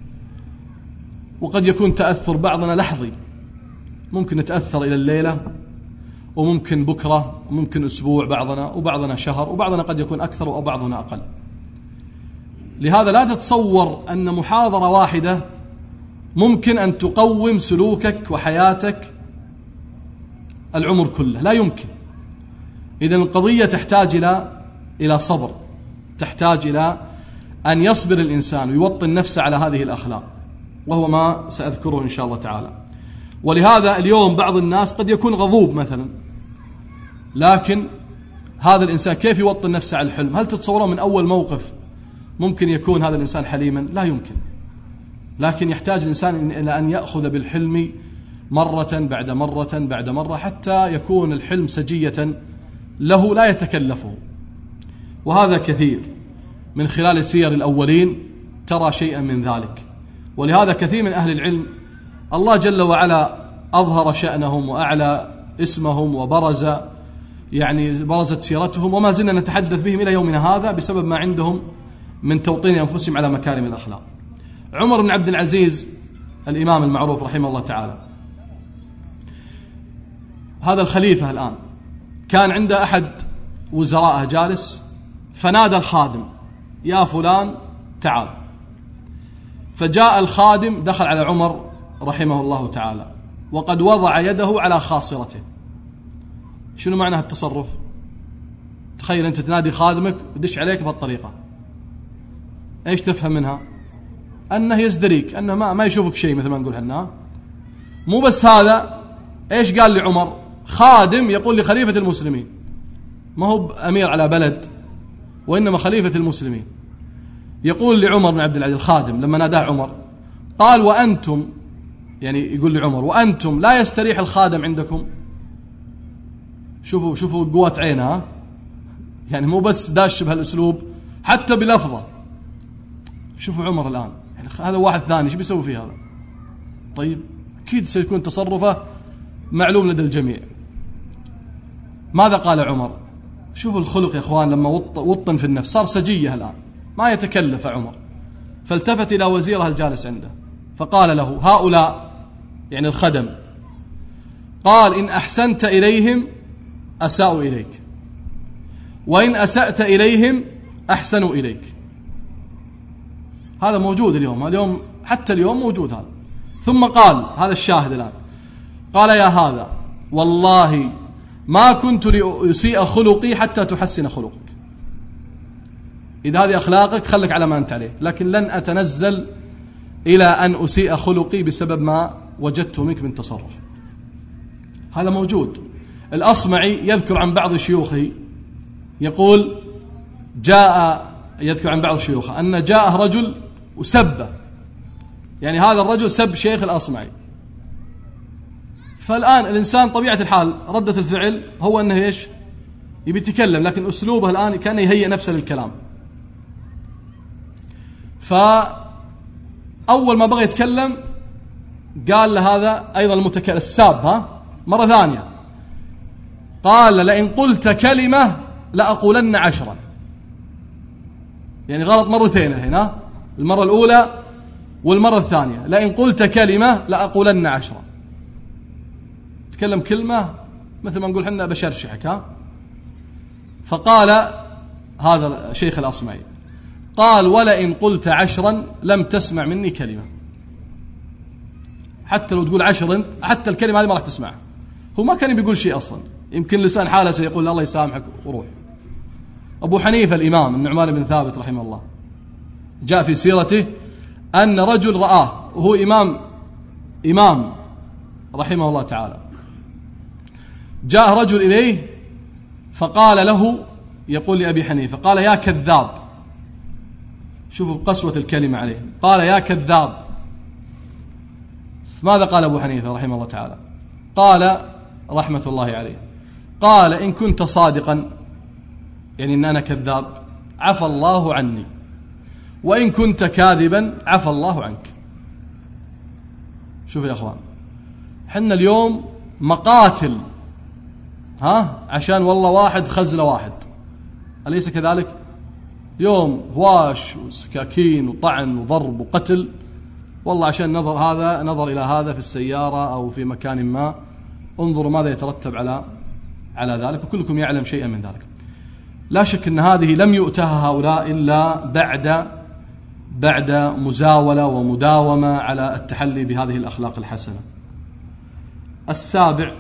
وقد يكون تأثر بعضنا لحظي، ممكن نتأثر إلى الليلة وممكن بكرة وممكن أسبوع بعضنا، وبعضنا شهر، وبعضنا قد يكون أكثر وبعضنا أقل. لهذا لا تتصور أن محاضرة واحدة ممكن أن تقوم سلوكك وحياتك العمر كله، لا يمكن. إذن القضية تحتاج إلى إلى صبر، تحتاج إلى أن يصبر الإنسان ويوطن نفسه على هذه الأخلاق، وهو ما سأذكره إن شاء الله تعالى. ولهذا اليوم بعض الناس قد يكون غضوب مثلا، لكن هذا الإنسان كيف يوطن نفسه على الحلم؟ هل تتصوره من أول موقف ممكن يكون هذا الإنسان حليما؟ لا يمكن. لكن يحتاج الإنسان إلى أن يأخذ بالحلم مرة بعد مرة بعد مرة حتى يكون الحلم سجية له لا يتكلفه. وهذا كثير من خلال سير الأولين ترى شيئا من ذلك. ولهذا كثير من أهل العلم الله جل وعلا أظهر شأنهم وأعلى اسمهم وبرز يعني برزت سيرتهم، وما زلنا نتحدث بهم إلى يومنا هذا بسبب ما عندهم من توطين أنفسهم على مكارم الأخلاق. عمر بن عبد العزيز الإمام المعروف رحمه الله تعالى، هذا الخليفة الآن، كان عند أحد وزراءه جالس، فنادى الخادم: يا فلان تعال. فجاء الخادم دخل على عمر رحمه الله تعالى وقد وضع يده على خاصرته. شنو معنى هالتصرف؟ تخيل أنت تنادي خادمك ودش عليك بهالطريقة، إيش تفهم منها؟ أنه يزدريك، أنه ما, ما يشوفك شيء، مثل ما نقول حنا. مو بس هذا، إيش قال لعمر؟ خادم يقول لخليفة المسلمين، ما هو أمير على بلد وإنما خليفة المسلمين، يقول لعمر بن عبد العزيز الخادم لما ناداه عمر، قال: وأنتم، يعني يقول لعمر: وأنتم لا يستريح الخادم عندكم؟ شوفوا شوفوا قوة عينها، يعني مو بس داش بهالأسلوب، حتى بلفظه. شوفوا عمر الآن، يعني هذا واحد ثاني شو بيسوي فيه هذا؟ طيب أكيد سيكون تصرفه معلوم لدى الجميع. ماذا قال عمر؟ شوفوا الخلق يا إخوان، لما وطن في النفس صار سجية الآن، ما يتكلف عمر. فالتفت إلى وزيره الجالس عنده فقال له: هؤلاء يعني الخدم، قال: إن أحسنت إليهم أساءوا إليك، وإن أسأت إليهم أحسنوا إليك. هذا موجود اليوم، اليوم حتى اليوم موجود هذا. ثم قال، هذا الشاهد الآن، قال: يا هذا والله ما كنت لأسيء خلقي حتى تحسن خلقك. إذا هذه أخلاقك خلك على ما أنت عليه، لكن لن أتنزل إلى أن أسيء خلقي بسبب ما وجدته منك من تصرف. هذا موجود. الأصمعي يذكر عن بعض شيوخه يقول: جاء يذكر عن بعض شيوخه أن جاءه رجل وسبه، يعني هذا الرجل سب شيخ الأصمعي. فالآن الإنسان طبيعة الحال ردة الفعل هو أنه إيش؟ يبي يتكلم، لكن أسلوبه الآن كان يهيئ نفسه للكلام. فأول ما بغى يتكلم قال لهذا أيضا المتكلم الساب ها مرة ثانية، قال: لئن قلت كلمة لأقولن عشرا. يعني غلط مرتين هنا، المرة الأولى والمرة الثانية. لئن قلت كلمة لأقولن عشرا. تكلم كلمة مثل ما نقول حنا بشرشحك ها. فقال هذا شيخ الأصمعي، قال: ولئن قلت عشرا لم تسمع مني كلمة. حتى لو تقول عشر انت، حتى الكلمة هذه ما راح تسمعها. هو ما كان بيقول شيء أصلا، يمكن لسان حاله سيقول الله يسامحك وروح. أبو حنيفة الإمام النعمان بن ثابت رحمه الله جاء في سيرته أن رجل رآه وهو إمام إمام رحمه الله تعالى، جاء رجل إليه فقال له، يقول لأبي حنيفة، قال: يا كذاب. شوفوا قسوة الكلمة عليه، قال: يا كذاب. ماذا قال أبو حنيفة رحمه الله تعالى؟ قال رحمة الله عليه، قال: إن كنت صادقا يعني إن أنا كذاب عفى الله عني، وإن كنت كاذبا عفى الله عنك. شوفوا يا أخوان، حنا اليوم مقاتل ها عشان والله واحد خزل واحد، أليس كذلك؟ يوم هواش وسكاكين وطعن وضرب وقتل، والله عشان نظر هذا نظر إلى هذا في السيارة أو في مكان ما، انظروا ماذا يترتب على على ذلك، وكلكم يعلم شيئا من ذلك. لا شك أن هذه لم يؤتها هؤلاء إلا بعد بعد مزاولة ومداومة على التحلي بهذه الأخلاق الحسنة. السابع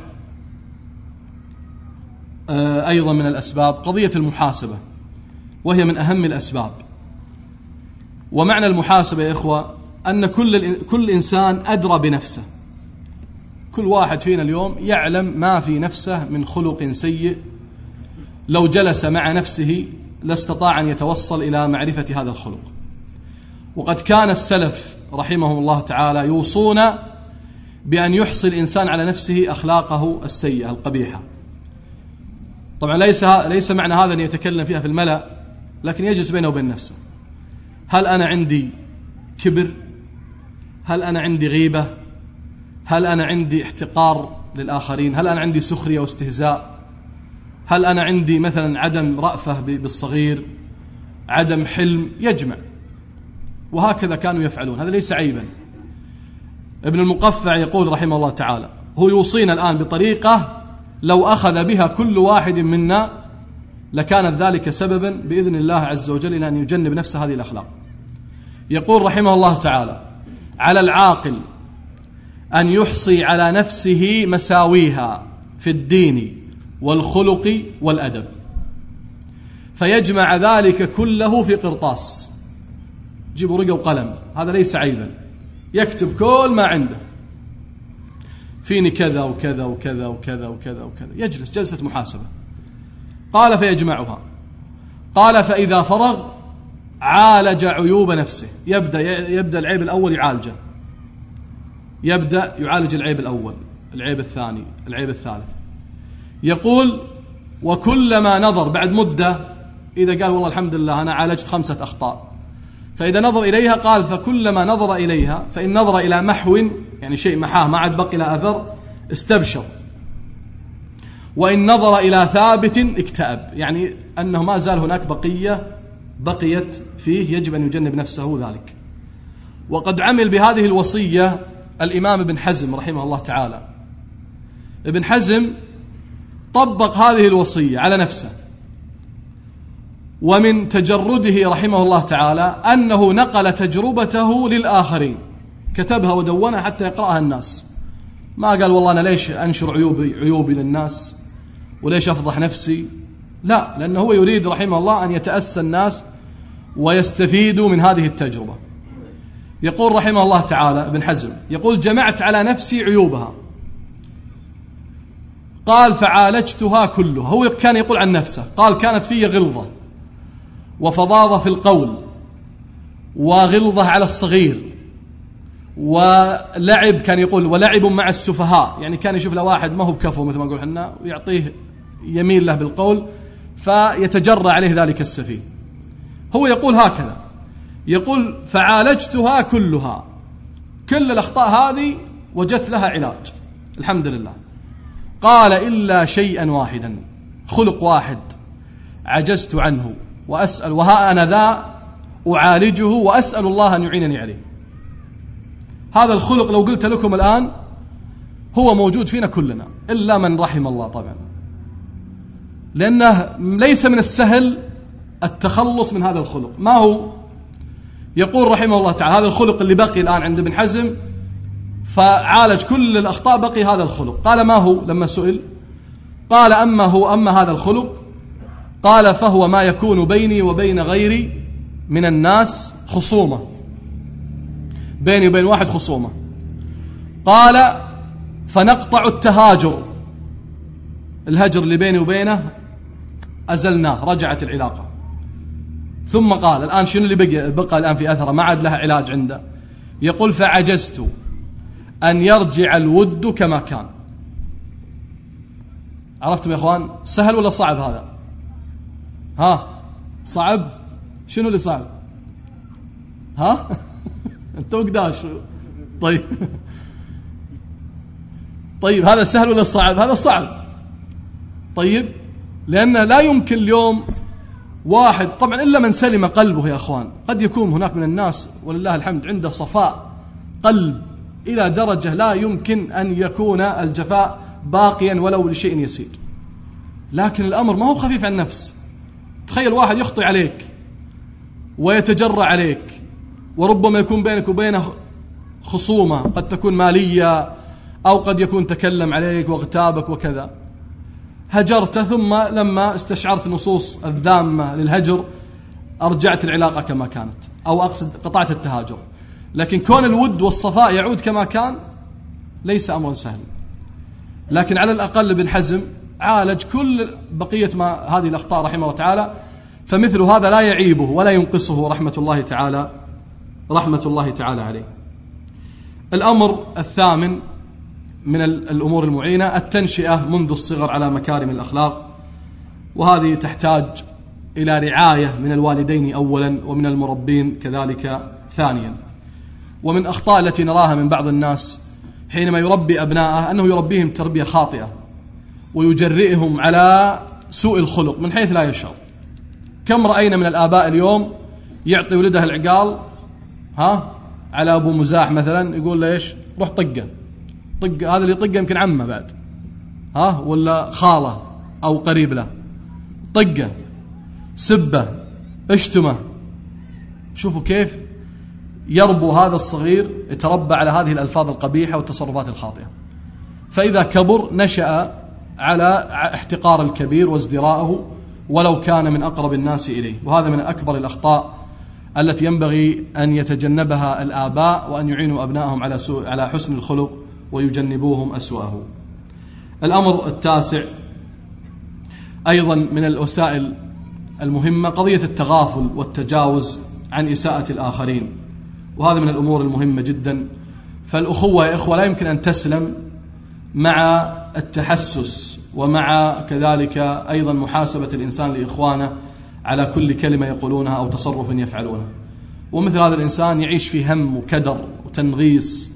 أيضا من الأسباب قضية المحاسبة، وهي من أهم الأسباب. ومعنى المحاسبة يا إخوة أن كل كل إنسان أدرى بنفسه، كل واحد فينا اليوم يعلم ما في نفسه من خلق سيء، لو جلس مع نفسه لاستطاع أن يتوصل إلى معرفة هذا الخلق. وقد كان السلف رحمهم الله تعالى يوصون بأن يحصي الإنسان على نفسه أخلاقه السيئة القبيحة. طبعا ليس ليس معنى هذا أن يتكلم فيها في الملأ، لكن يجلس بينه وبين نفسه. هل أنا عندي كبر؟ هل أنا عندي غيبة؟ هل أنا عندي احتقار للآخرين؟ هل أنا عندي سخرية واستهزاء؟ هل أنا عندي مثلا عدم رأفة بالصغير، عدم حلم؟ يجمع. وهكذا كانوا يفعلون، هذا ليس عيبا. ابن المقفع يقول رحمه الله تعالى، هو يوصينا الآن بطريقة لو أخذ بها كل واحد منا لكانت ذلك سببا بإذن الله عز وجل إلى أن يجنب نفسه هذه الأخلاق. يقول رحمه الله تعالى: على العاقل أن يحصي على نفسه مساويها في الدين والخلق والأدب، فيجمع ذلك كله في قرطاس، جيبوا رقة وقلم، هذا ليس عيبا، يكتب كل ما عنده، فيني كذا وكذا وكذا وكذا وكذا وكذا، يجلس جلسة محاسبة. قال: فيجمعها. قال: فإذا فرغ عالج عيوب نفسه، يبدأ يبدأ العيب الأول يعالجه، يبدأ يعالج العيب الأول، العيب الثاني، العيب الثالث. يقول: وكلما نظر بعد مدة إذا قال والله الحمد لله أنا عالجت خمسة أخطاء، فإذا نظر إليها قال فكلما نظر إليها فإن نظر إلى محو يعني شيء محاه ما عاد بقي له أثر استبشر، وإن نظر إلى ثابت اكتئب، يعني أنه ما زال هناك بقية بقيت فيه يجب أن يجنب نفسه ذلك. وقد عمل بهذه الوصية الإمام ابن حزم رحمه الله تعالى. ابن حزم طبق هذه الوصية على نفسه، ومن تجرده رحمه الله تعالى أنه نقل تجربته للآخرين، كتبها ودونها حتى يقرأها الناس. ما قال والله أنا ليش أنشر عيوبي, عيوبي للناس وليش أفضح نفسي، لا، لأنه هو يريد رحمه الله أن يتأسى الناس ويستفيدوا من هذه التجربة. يقول رحمه الله تعالى ابن حزم، يقول جمعت على نفسي عيوبها، قال فعالجتها كلها. هو كان يقول عن نفسه، قال كانت في غلظة وفظاظة في القول وغلظة على الصغير ولعب، كان يقول ولعب مع السفهاء، يعني كان يشوف له واحد ما هو بكفو مثل ما نقول احنا ويعطيه يميل له بالقول فيتجرى عليه ذلك السفيه. هو يقول هكذا، يقول فعالجتها كلها، كل الأخطاء هذه وجدت لها علاج الحمد لله. قال إلا شيئا واحدا، خلق واحد عجزت عنه وأسأل، وها أنا ذا أعالجه وأسأل الله أن يعينني عليه. هذا الخلق لو قلت لكم الآن هو موجود فينا كلنا إلا من رحم الله طبعا، لأنه ليس من السهل التخلص من هذا الخلق. ما هو؟ يقول رحمه الله تعالى هذا الخلق اللي بقي الآن عند ابن حزم، فعالج كل الأخطاء بقي هذا الخلق. قال ما هو؟ لما سئل قال أما هو أما هذا الخلق، قال فهو ما يكون بيني وبين غيري من الناس خصومة، بيني وبين واحد خصومة، قال فنقطع التهاجر، الهجر اللي بيني وبينه أزلناه، رجعت العلاقة. ثم قال الآن شنو اللي بقى, بقى الآن في أثره ما عاد لها علاج عنده، يقول فعجزت أن يرجع الود كما كان. عرفتم يا إخوان؟ سهل ولا صعب هذا؟ ها صعب؟ شنو اللي صعب؟ ها انتوا قداش؟ طيب طيب هذا سهل ولا صعب؟ هذا صعب. طيب لأنه لا يمكن اليوم واحد، طبعا إلا من سلم قلبه يا أخوان، قد يكون هناك من الناس ولله الحمد عنده صفاء قلب إلى درجة لا يمكن أن يكون الجفاء باقيا ولو لشيء يسير، لكن الأمر ما هو خفيف عن النفس. تخيل واحد يخطئ عليك ويتجرى عليك، وربما يكون بينك وبينه خصومة قد تكون مالية أو قد يكون تكلم عليك واغتابك وكذا، هجرته ثم لما استشعرت نصوص الذامة للهجر أرجعت العلاقة كما كانت، أو أقصد قطعت التهاجر. لكن كون الود والصفاء يعود كما كان ليس أمرا سهلا، لكن على الأقل ابن حزم عالج كل بقية ما هذه الأخطاء رحمه الله تعالى، فمثل هذا لا يعيبه ولا ينقصه رحمة الله تعالى رحمة الله تعالى عليه. الأمر الثامن من الأمور المعينة التنشئة منذ الصغر على مكارم الأخلاق، وهذه تحتاج إلى رعاية من الوالدين أولا ومن المربين كذلك ثانيا. ومن أخطاء التي نراها من بعض الناس حينما يربي أبناءه أنه يربيهم تربية خاطئة ويجرئهم على سوء الخلق من حيث لا يشعر. كم رأينا من الآباء اليوم يعطي ولده العقال ها على أبو مزاح مثلا، يقول له إيش روح طقه، طق هذا اللي طقه يمكن عمه بعد ها ولا خاله أو قريب له، طقه سبه اشتمه. شوفوا كيف يربو هذا الصغير يتربى على هذه الألفاظ القبيحة والتصرفات الخاطئة، فإذا كبر نشأ على احتقار الكبير وازدراءه ولو كان من أقرب الناس إليه. وهذا من أكبر الأخطاء التي ينبغي أن يتجنبها الآباء، وأن يعينوا أبنائهم على سوء على حسن الخلق ويجنبوهم أسوأه. الأمر التاسع أيضا من الوسائل المهمة قضية التغافل والتجاوز عن إساءة الآخرين، وهذا من الأمور المهمة جدا. فالأخوة يا إخوة لا يمكن أن تسلم مع التحسس ومع كذلك أيضا محاسبة الإنسان لإخوانه على كل كلمة يقولونها أو تصرف يفعلونه. ومثل هذا الإنسان يعيش في هم وكدر وتنغيص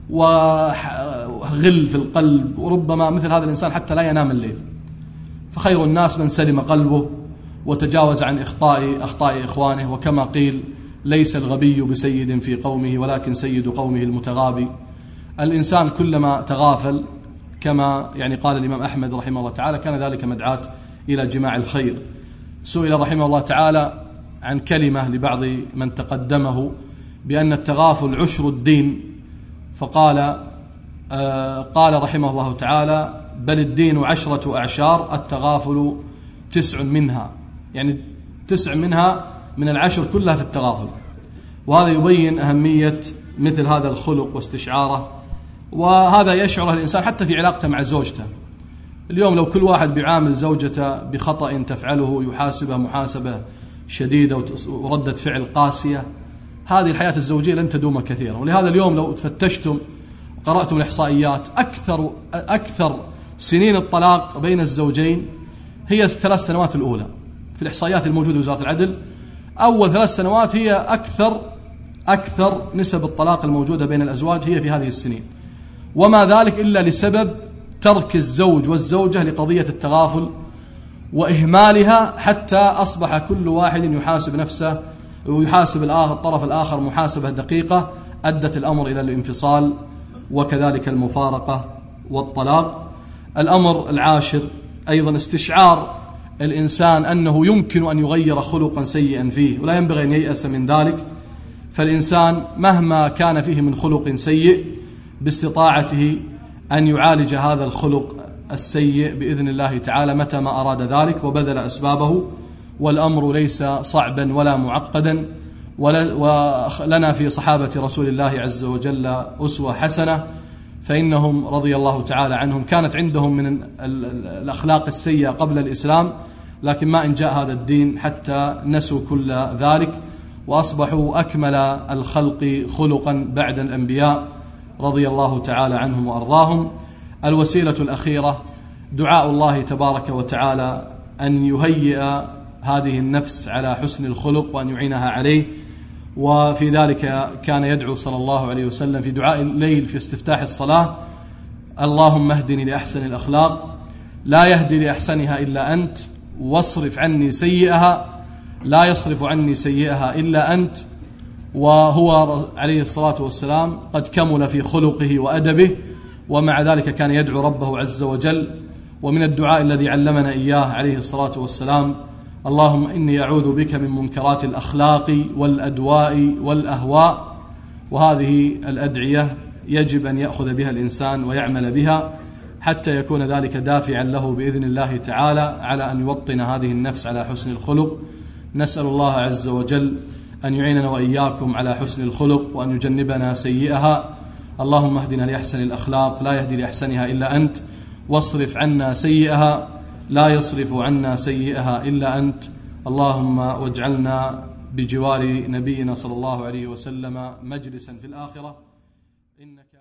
وغل في القلب، وربما مثل هذا الإنسان حتى لا ينام الليل. فخير الناس من سلم قلبه وتجاوز عن إخطاء أخطاء إخوانه، وكما قيل: ليس الغبي بسيد في قومه ولكن سيد قومه المتغابي. الإنسان كلما تغافل، كما يعني قال الإمام أحمد رحمه الله تعالى، كان ذلك مدعاة إلى جماع الخير. سئل رحمه الله تعالى عن كلمة لبعض من تقدمه بأن التغافل عشر الدين، فقال آه قال رحمه الله تعالى: بل الدين عشرة أعشار، التغافل تسع منها، يعني تسع منها من العشر كلها في التغافل. وهذا يبين أهمية مثل هذا الخلق واستشعاره، وهذا يشعره الإنسان حتى في علاقته مع زوجته. اليوم لو كل واحد بيعامل زوجته بخطأ تفعله يحاسبه محاسبة شديدة وردة فعل قاسية، هذه الحياة الزوجية لن تدوم كثيرا. ولهذا اليوم لو فتشتم وقرأتم الإحصائيات، أكثر أكثر سنين الطلاق بين الزوجين هي الثلاث سنوات الأولى. في الإحصائيات الموجودة في وزارة العدل، أول ثلاث سنوات هي أكثر أكثر نسب الطلاق الموجودة بين الأزواج هي في هذه السنين، وما ذلك إلا لسبب ترك الزوج والزوجة لقضية التغافل وإهمالها، حتى أصبح كل واحد يحاسب نفسه ويحاسب الآخر الطرف الآخر محاسبة دقيقة أدت الأمر إلى الانفصال وكذلك المفارقة والطلاق. الأمر العاشر أيضا استشعار الإنسان أنه يمكن أن يغير خلقا سيئا فيه، ولا ينبغي أن ييأس من ذلك. فالإنسان مهما كان فيه من خلق سيء باستطاعته أن يعالج هذا الخلق السيء بإذن الله تعالى متى ما أراد ذلك وبذل أسبابه، والأمر ليس صعبا ولا معقدا. ولنا في صحابة رسول الله عز وجل أسوة حسنة، فإنهم رضي الله تعالى عنهم كانت عندهم من الأخلاق السيئة قبل الإسلام، لكن ما إن جاء هذا الدين حتى نسوا كل ذلك وأصبحوا أكمل الخلق خلقا بعد الأنبياء رضي الله تعالى عنهم وأرضاهم. الوسيلة الأخيرة دعاء الله تبارك وتعالى أن يهيئ هذه النفس على حسن الخلق وأن يعينها عليه. وفي ذلك كان يدعو صلى الله عليه وسلم في دعاء الليل في استفتاح الصلاة: اللهم اهدني لأحسن الأخلاق، لا يهدي لأحسنها إلا أنت، واصرف عني سيئها، لا يصرف عني سيئها إلا أنت. وهو عليه الصلاة والسلام قد كمل في خلقه وأدبه، ومع ذلك كان يدعو ربه عز وجل. ومن الدعاء الذي علمنا إياه عليه الصلاة والسلام: اللهم إني أعوذ بك من منكرات الأخلاق والأدواء والأهواء. وهذه الأدعية يجب أن يأخذ بها الإنسان ويعمل بها حتى يكون ذلك دافعا له بإذن الله تعالى على أن يوطن هذه النفس على حسن الخلق. نسأل الله عز وجل أن يعيننا وإياكم على حسن الخلق وأن يجنبنا سيئها. اللهم اهدنا لأحسن الأخلاق، لا يهدي لأحسنها إلا أنت، واصرف عنا سيئها، لا يصرف عنا سيئها إلا أنت. اللهم واجعلنا بجوار نبينا صلى الله عليه وسلم مجلسا في الآخرة إنك